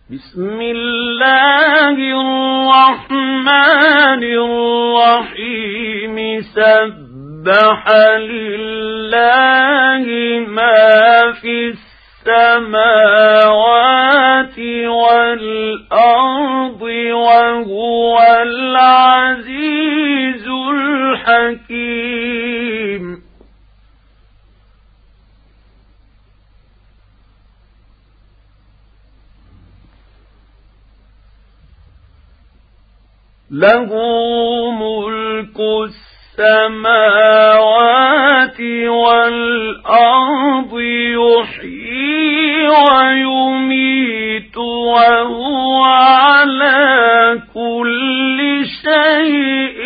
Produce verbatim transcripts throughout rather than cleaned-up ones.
بسم الله الرحمن الرحيم سبح لله ما في السماوات والأرض وهو العزيز الحكيم. له ملك السماوات والأرض يحيي ويميت وهو على كل شيء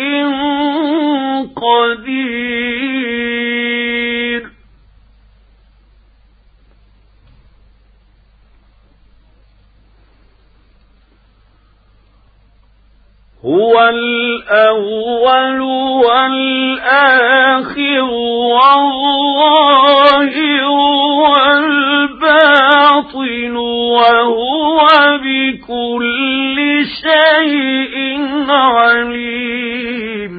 قدير. هو الأول والآخر والظاهر والباطن وهو بكل شيء عليم.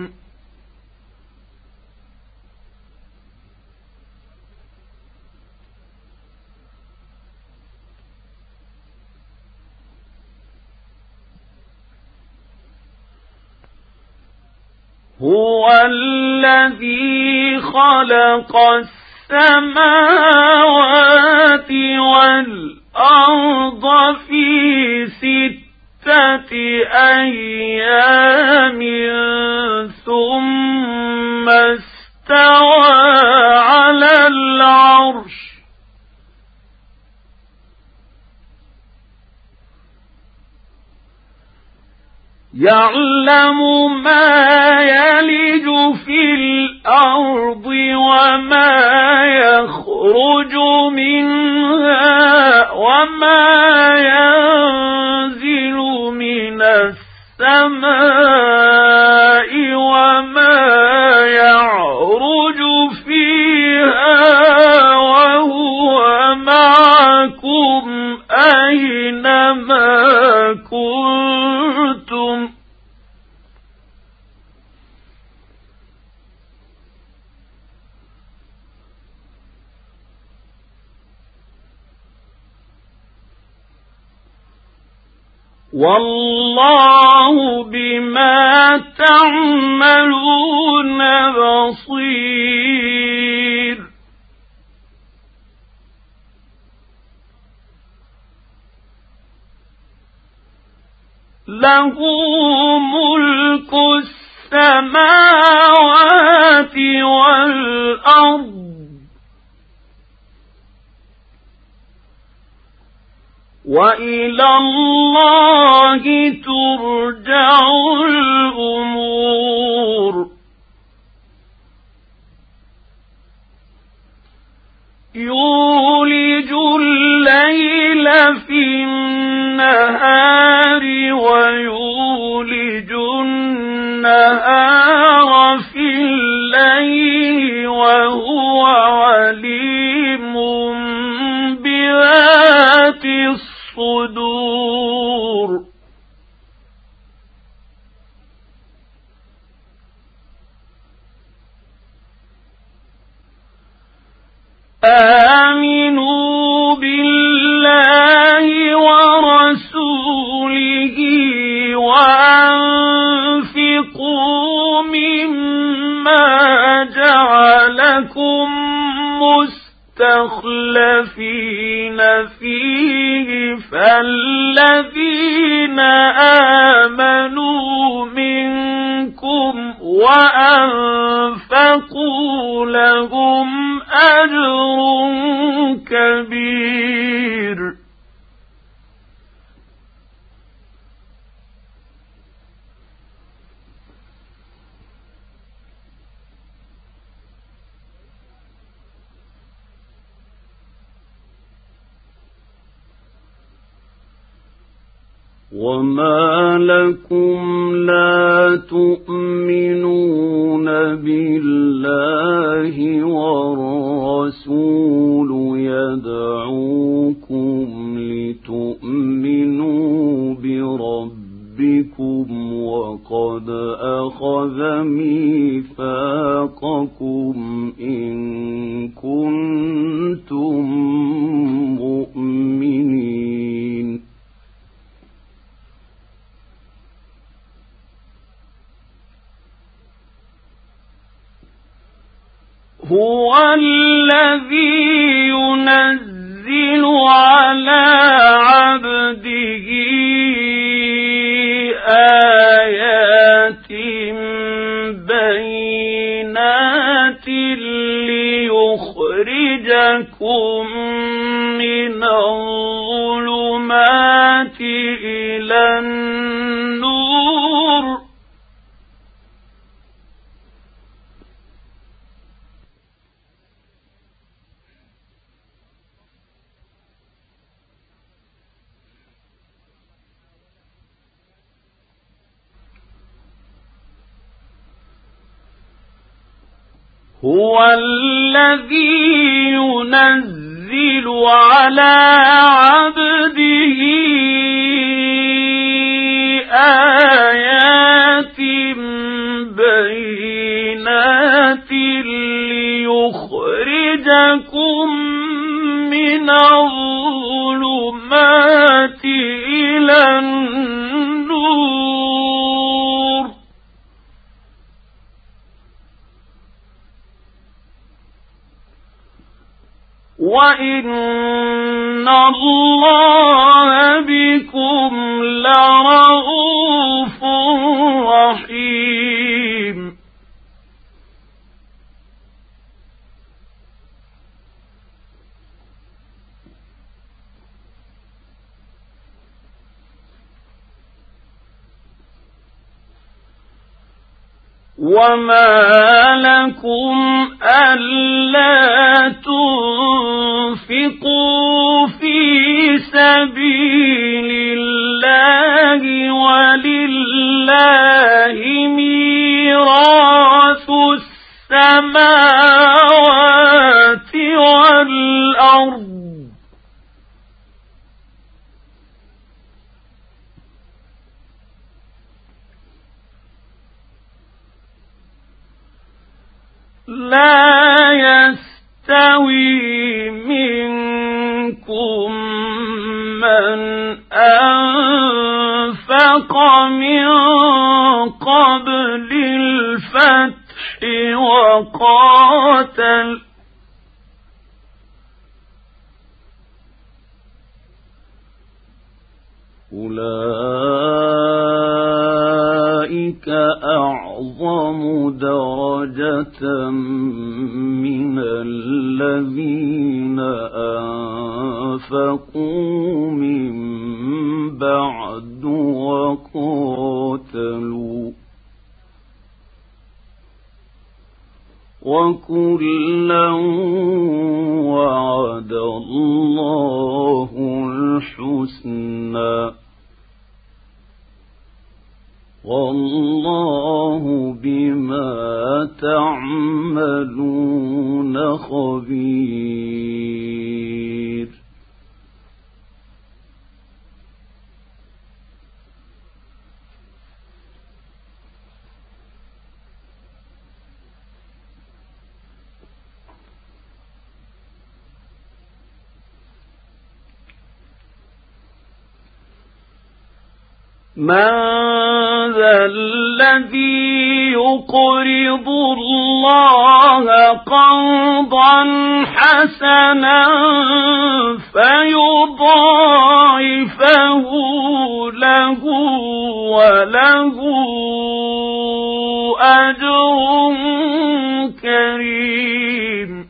هو الذي خلق السماوات والأرض في ستة أيام ثم استوى على العرش يعلم ما يلج في الأرض وما يخرج منها وما ينزل من السماء وما يعرج فيها وهو معكم أينما كنتم والله بما تعملون بصير. له ملك السماوات والأرض وإلى الله ترجع الأمور. يولج الليل في النهار ويولج النهار في الليل وهو عليم بذات الصدور. آمنوا بالله ورسوله وأنفقوا مما جعلكم مستخلفين فيه فالذين آمنوا منكم وأنفقوا لهم أجر كبير. وما لكم لا تؤمنون بالله والرسول يدعوكم لتؤمنوا تؤمنوا بربكم وقد أخذ ميثاقكم إن كنتم مؤمنين. هو الذي ينزل على عبده آيات بينات ليخرجكم من الظلمات إلى النور. هو الذي ينزل على عبده آيات بينات ليخرجكم من الظلمات إلى النور. وَإِنَّ اللَّهَ بِكُمْ لَرَءُوفٌ رَحِيمٌ. وَمَا لَكُمْ أَلَّا تُنْفِقُوا فِي سَبِيلِ اللَّهِ وَلِلَّهِ مِيرَاثُ السَّمَاوَاتِ وَالْأَرْضِ. لا يستوي منكم من أنفق من قبل الفتح وقاتل أولئك أعظم درجة من الذين أنفقوا من بعد وقاتلوا وكلا وعد الله الحسنى والله بما تعملون خبير. من ذا الذي يقرض الله قرضا حسنا فيضاعفه له وله أجر كريم.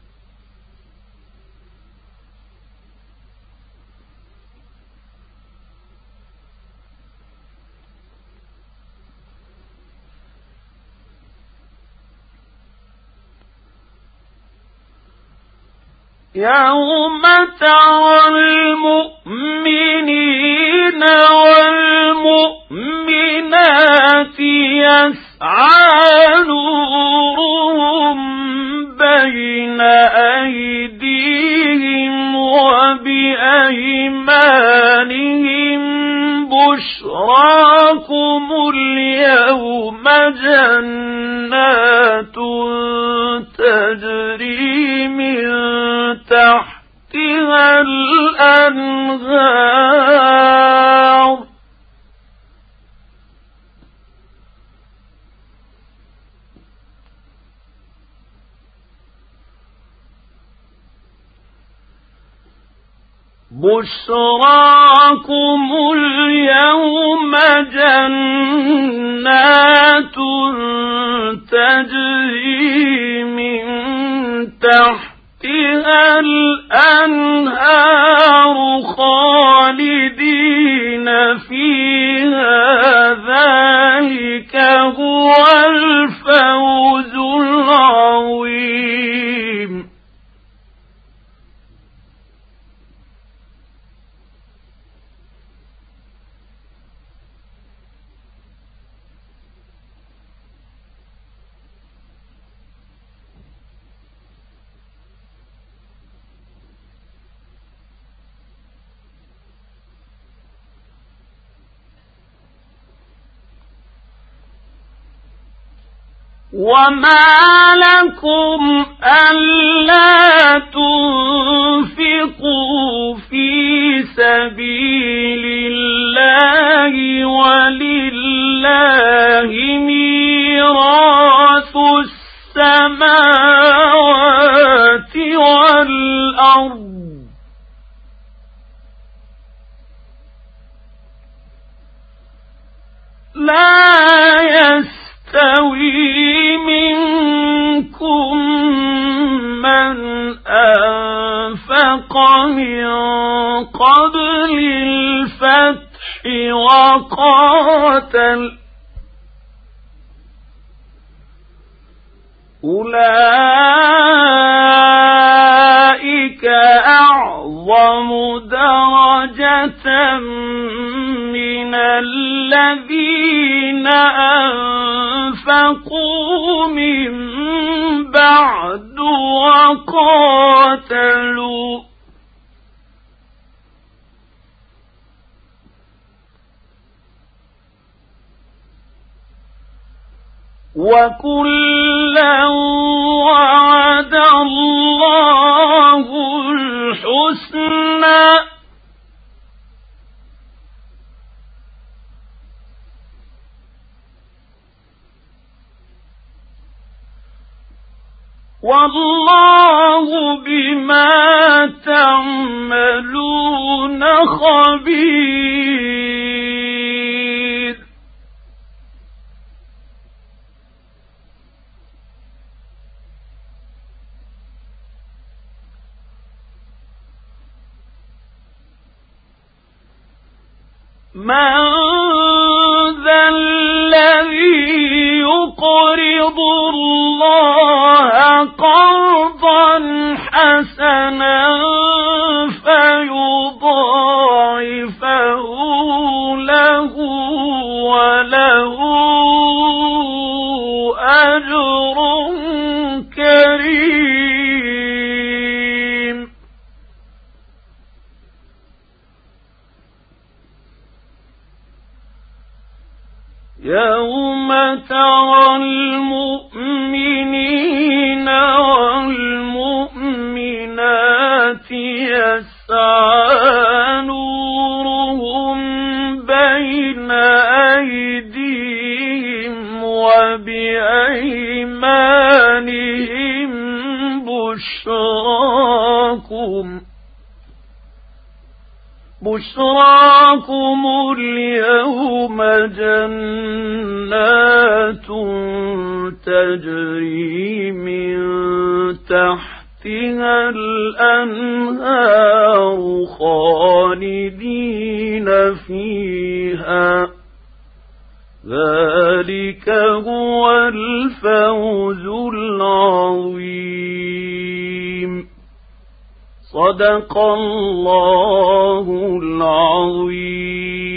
يوم ترى المؤمنين والمؤمنات يسعى نورهم بين أيديهم وبأيمانهم بشراكم اليوم جنات تجري من تحتها الأنهار بشراكم اليوم جنات تجري من تحتها الأنهار خالدين فيها ذلك هو الفوز العظيم. وما لكم ألا تنفقوا في سبيل الله ولله ميراث السماوات والأرض لا يستوي منكم من أنفق من قبل الفتح وقاتل أولئك أعظم درجة من الذين أنفقوا من بعد وقاتلوا وكلا وعد الله الحسنى والله بما تعملون خبير. من ذا الذي يقرض الله قرضا حسنا فيضاعفه له وله أجر كريم. يوم ترى المؤمنين والمؤمنات يسعى نورهم بين أيديهم وبأيمانهم بشراكم بشراكم اليوم جنات تجري من تحتها الأنهار خالدين فيها ذلك هو الفوز العظيم. صدق الله العظيم.